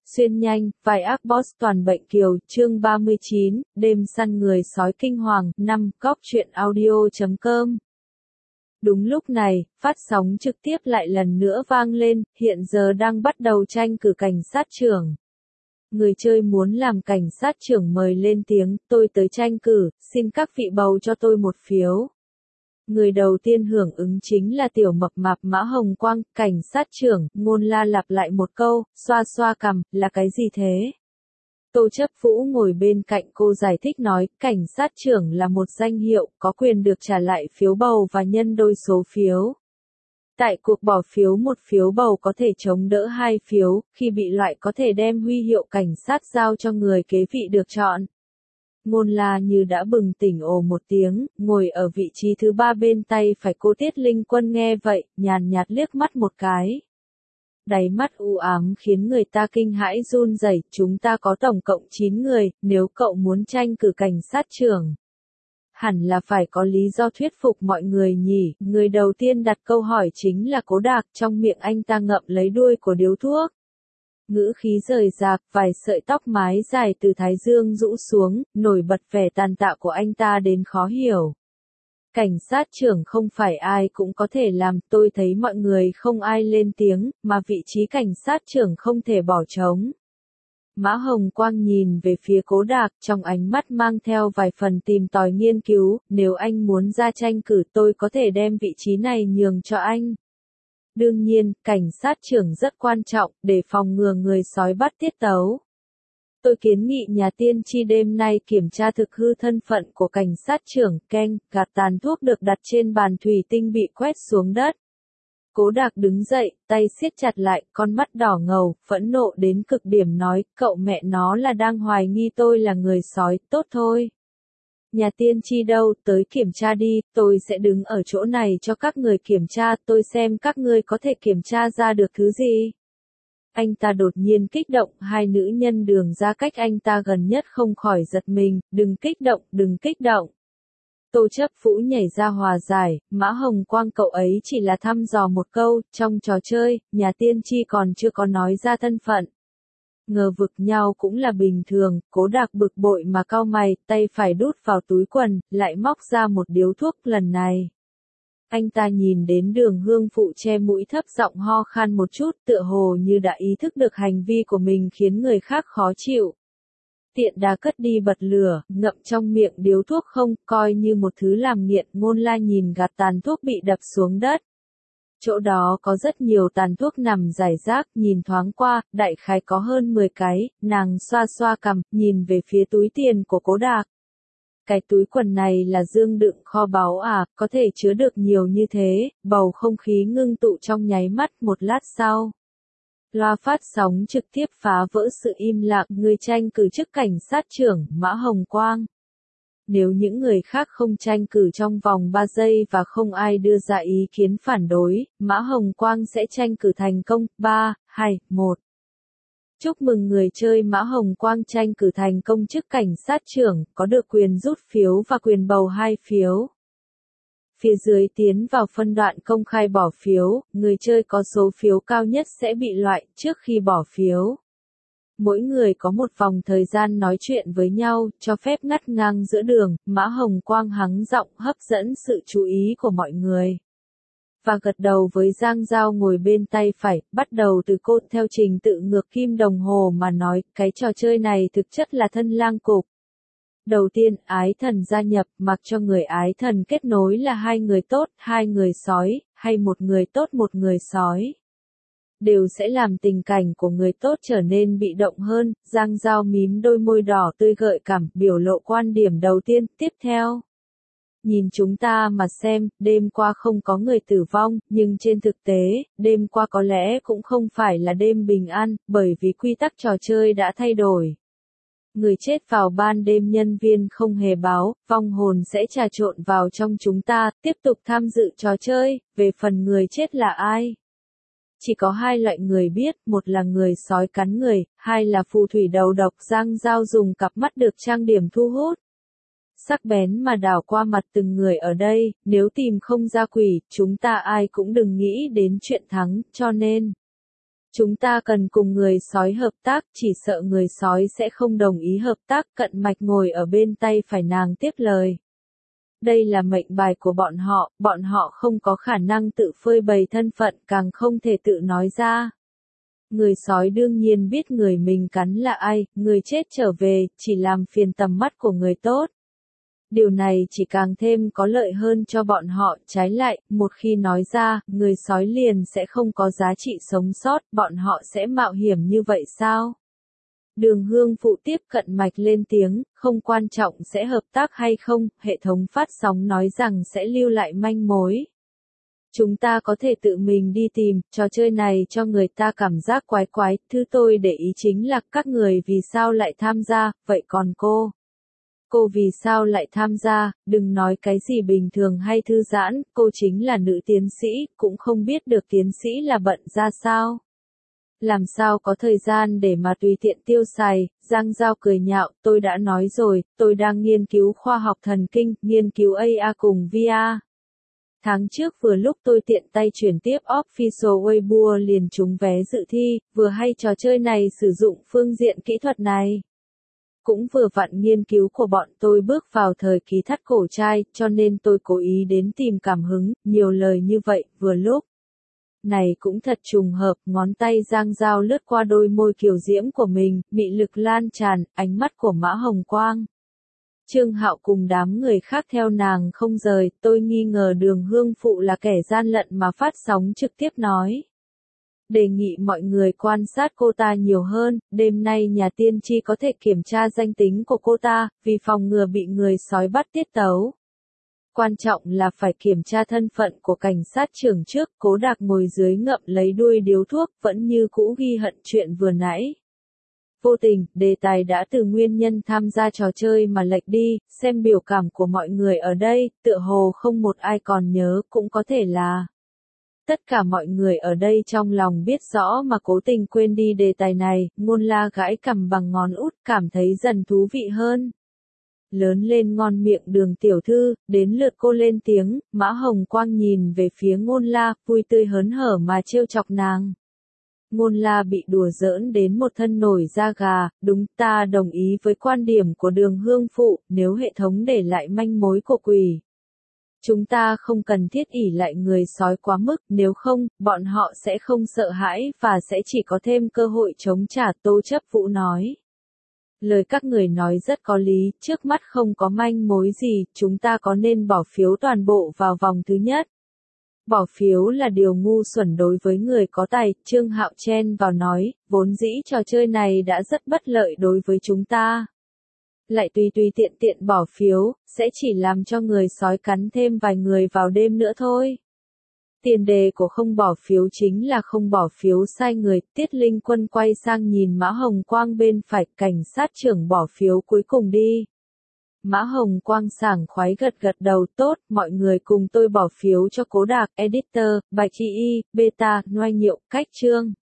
Xuyên nhanh, vai ác boss toàn bệnh kiều, chương 39, đêm săn người sói kinh hoàng, 5, góc truyện audio.com. Đúng lúc này, phát sóng trực tiếp lại lần nữa vang lên, hiện giờ đang bắt đầu tranh cử cảnh sát trưởng. Người chơi muốn làm cảnh sát trưởng mời lên tiếng, tôi tới tranh cử, xin các vị bầu cho tôi một phiếu. Người đầu tiên hưởng ứng chính là tiểu mập mạp Mã Hồng Quang, cảnh sát trưởng. Ngôn La lặp lại một câu, xoa xoa cằm, là cái gì thế? Tô Chấp Vũ ngồi bên cạnh cô giải thích nói, cảnh sát trưởng là một danh hiệu, có quyền được trả lại phiếu bầu và nhân đôi số phiếu. Tại cuộc bỏ phiếu một phiếu bầu có thể chống đỡ 2 phiếu, khi bị loại có thể đem huy hiệu cảnh sát giao cho người kế vị được chọn. Ngôn La như đã bừng tỉnh ồ một tiếng, ngồi ở vị trí thứ 3 bên tay phải cô Tiết Linh Quân nghe vậy, nhàn nhạt liếc mắt một cái. Đáy mắt u ám khiến người ta kinh hãi run rẩy. Chúng ta có tổng cộng 9 người, nếu cậu muốn tranh cử cảnh sát trưởng. Hẳn là phải có lý do thuyết phục mọi người nhỉ. Người đầu tiên đặt câu hỏi chính là Cố Đạc, trong miệng anh ta ngậm lấy đuôi của điếu thuốc. Ngữ khí rời rạc, vài sợi tóc mái dài từ thái dương rũ xuống, nổi bật vẻ tàn tạ của anh ta đến khó hiểu. Cảnh sát trưởng không phải ai cũng có thể làm, tôi thấy mọi người không ai lên tiếng, mà vị trí cảnh sát trưởng không thể bỏ trống. Mã Hồng Quang nhìn về phía Cố Đạc, trong ánh mắt mang theo vài phần tìm tòi nghiên cứu, nếu anh muốn ra tranh cử tôi có thể đem vị trí này nhường cho anh. Đương nhiên, cảnh sát trưởng rất quan trọng, để phòng ngừa người sói bắt tiết tấu. Tôi kiến nghị nhà tiên tri đêm nay kiểm tra thực hư thân phận của cảnh sát trưởng, keng, gạt tàn thuốc được đặt trên bàn thủy tinh bị quét xuống đất. Cố Đạc đứng dậy, tay siết chặt lại, con mắt đỏ ngầu, phẫn nộ đến cực điểm nói, cậu mẹ nó là đang hoài nghi tôi là người sói, tốt thôi. Nhà tiên tri đâu, tới kiểm tra đi, tôi sẽ đứng ở chỗ này cho các người kiểm tra, tôi xem các ngươi có thể kiểm tra ra được thứ gì. Anh ta đột nhiên kích động, hai nữ nhân đường ra cách anh ta gần nhất không khỏi giật mình, đừng kích động, đừng kích động. Tô Chấp Vũ nhảy ra hòa giải, Mã Hồng Quang cậu ấy chỉ là thăm dò một câu, trong trò chơi, nhà tiên tri còn chưa có nói ra thân phận. Ngờ vực nhau cũng là bình thường, Cố Đạc bực bội mà cau mày, tay phải đút vào túi quần, lại móc ra một điếu thuốc lần này. Anh ta nhìn đến Đường Hương Phụ che mũi thấp giọng ho khan một chút, tựa hồ như đã ý thức được hành vi của mình khiến người khác khó chịu. Tiện đà cất đi bật lửa, ngậm trong miệng điếu thuốc không, coi như một thứ làm nghiện. Ngôn La nhìn gạt tàn thuốc bị đập xuống đất. Chỗ đó có rất nhiều tàn thuốc nằm rải rác, nhìn thoáng qua, đại khái có hơn 10 cái, nàng xoa xoa cằm, nhìn về phía túi tiền của Cố Đạc. Cái túi quần này là dương đựng kho báu à, có thể chứa được nhiều như thế, bầu không khí ngưng tụ trong nháy mắt. Một lát sau. Loa phát sóng trực tiếp phá vỡ sự im lặng, người tranh cử chức cảnh sát trưởng, Mã Hồng Quang. Nếu những người khác không tranh cử trong vòng 3 giây và không ai đưa ra ý kiến phản đối, Mã Hồng Quang sẽ tranh cử thành công. 3, 2, 1. Chúc mừng người chơi Mã Hồng Quang tranh cử thành công chức cảnh sát trưởng, có được quyền rút phiếu và quyền bầu 2 phiếu. Phía dưới tiến vào phân đoạn công khai bỏ phiếu, người chơi có số phiếu cao nhất sẽ bị loại trước khi bỏ phiếu. Mỗi người có một vòng thời gian nói chuyện với nhau, cho phép ngắt ngang giữa đường. Mã Hồng Quang hắng giọng hấp dẫn sự chú ý của mọi người. Và gật đầu với Giang Giao ngồi bên tay phải, bắt đầu từ cô theo trình tự ngược kim đồng hồ mà nói, cái trò chơi này thực chất là thân lang cục. Đầu tiên, ái thần gia nhập, mặc cho người ái thần kết nối là 2 người tốt, 2 người sói, hay 1 người tốt 1 người sói. Đều sẽ làm tình cảnh của người tốt trở nên bị động hơn. Giang Giao mím đôi môi đỏ tươi gợi cảm, biểu lộ quan điểm đầu tiên. Tiếp theo, nhìn chúng ta mà xem, đêm qua không có người tử vong, nhưng trên thực tế, đêm qua có lẽ cũng không phải là đêm bình an, bởi vì quy tắc trò chơi đã thay đổi. Người chết vào ban đêm nhân viên không hề báo, vong hồn sẽ trà trộn vào trong chúng ta, tiếp tục tham dự trò chơi. Về phần người chết là ai? Chỉ có 2 loại người biết, một là người sói cắn người, 2 là phù thủy đầu độc. Giang Giao dùng cặp mắt được trang điểm thu hút sắc bén mà đảo qua mặt từng người ở đây, nếu tìm không ra quỷ, chúng ta ai cũng đừng nghĩ đến chuyện thắng, cho nên Chúng ta cần cùng người sói hợp tác, chỉ sợ người sói sẽ không đồng ý hợp tác. Cận Mạch ngồi ở bên tay phải nàng tiếp lời. Đây là mệnh bài của bọn họ không có khả năng tự phơi bày thân phận, càng không thể tự nói ra. Người sói đương nhiên biết người mình cắn là ai, người chết trở về, chỉ làm phiền tầm mắt của người tốt. Điều này chỉ càng thêm có lợi hơn cho bọn họ, trái lại, một khi nói ra, người sói liền sẽ không có giá trị sống sót, bọn họ sẽ mạo hiểm như vậy sao? Đường Hương Phụ tiếp cận Mạch lên tiếng, không quan trọng sẽ hợp tác hay không, hệ thống phát sóng nói rằng sẽ lưu lại manh mối. Chúng ta có thể tự mình đi tìm, trò chơi này cho người ta cảm giác quái quái, thứ tôi để ý chính là các người vì sao lại tham gia, vậy còn cô? Cô vì sao lại tham gia, đừng nói cái gì bình thường hay thư giãn, cô chính là nữ tiến sĩ, cũng không biết được tiến sĩ là bận ra sao. Làm sao có thời gian để mà tùy tiện tiêu xài, Giang Giao cười nhạo, tôi đã nói rồi, tôi đang nghiên cứu khoa học thần kinh, nghiên cứu AR cùng VR. Tháng trước vừa lúc tôi tiện tay chuyển tiếp Official Weibo liền trúng vé dự thi, vừa hay trò chơi này sử dụng phương diện kỹ thuật này. Cũng vừa vặn nghiên cứu của bọn tôi bước vào thời kỳ thắt cổ trai, cho nên tôi cố ý đến tìm cảm hứng, nhiều lời như vậy, vừa lúc. Này cũng thật trùng hợp, ngón tay Giang Giao lướt qua đôi môi kiều diễm của mình, mị lực lan tràn, ánh mắt của Mã Hồng Quang. Trương Hạo cùng đám người khác theo nàng không rời, tôi nghi ngờ Đường Hương Phụ là kẻ gian lận mà phát sóng trực tiếp nói. Đề nghị mọi người quan sát cô ta nhiều hơn, đêm nay nhà tiên tri có thể kiểm tra danh tính của cô ta, vì phòng ngừa bị người sói bắt tiết tấu. Quan trọng là phải kiểm tra thân phận của cảnh sát trưởng trước, Cố Đạc ngồi dưới ngậm lấy đuôi điếu thuốc, vẫn như cũ ghi hận chuyện vừa nãy. Vô tình, đề tài đã từ nguyên nhân tham gia trò chơi mà lệch đi, xem biểu cảm của mọi người ở đây, tựa hồ không một ai còn nhớ, cũng có thể là. Tất cả mọi người ở đây trong lòng biết rõ mà cố tình quên đi đề tài này, Ngôn La gãi cằm bằng ngón út, cảm thấy dần thú vị hơn. Lớn lên ngon miệng Đường tiểu thư, đến lượt cô lên tiếng, Mã Hồng Quang nhìn về phía Ngôn La, vui tươi hớn hở mà trêu chọc nàng. Ngôn La bị đùa giỡn đến một thân nổi da gà, đúng, ta đồng ý với quan điểm của Đường Hương Phụ, nếu hệ thống để lại manh mối của quỷ. Chúng ta không cần thiết ỷ lại người sói quá mức, nếu không, bọn họ sẽ không sợ hãi và sẽ chỉ có thêm cơ hội chống trả, Tô Chấp Vũ nói. Lời các người nói rất có lý, trước mắt không có manh mối gì, chúng ta có nên bỏ phiếu toàn bộ vào vòng thứ nhất. Bỏ phiếu là điều ngu xuẩn đối với người có tài, Trương Hạo chen vào nói, vốn dĩ trò chơi này đã rất bất lợi đối với chúng ta. Lại tùy tiện tiện bỏ phiếu, sẽ chỉ làm cho người sói cắn thêm vài người vào đêm nữa thôi. Tiền đề của không bỏ phiếu chính là không bỏ phiếu sai người, Tiết Linh Quân quay sang nhìn Mã Hồng Quang bên phải, cảnh sát trưởng bỏ phiếu cuối cùng đi. Mã Hồng Quang sảng khoái gật đầu, tốt, mọi người cùng tôi bỏ phiếu cho Cố Đạc, editor, Bạch Y, beta, Noai Nhiệu, cách chương.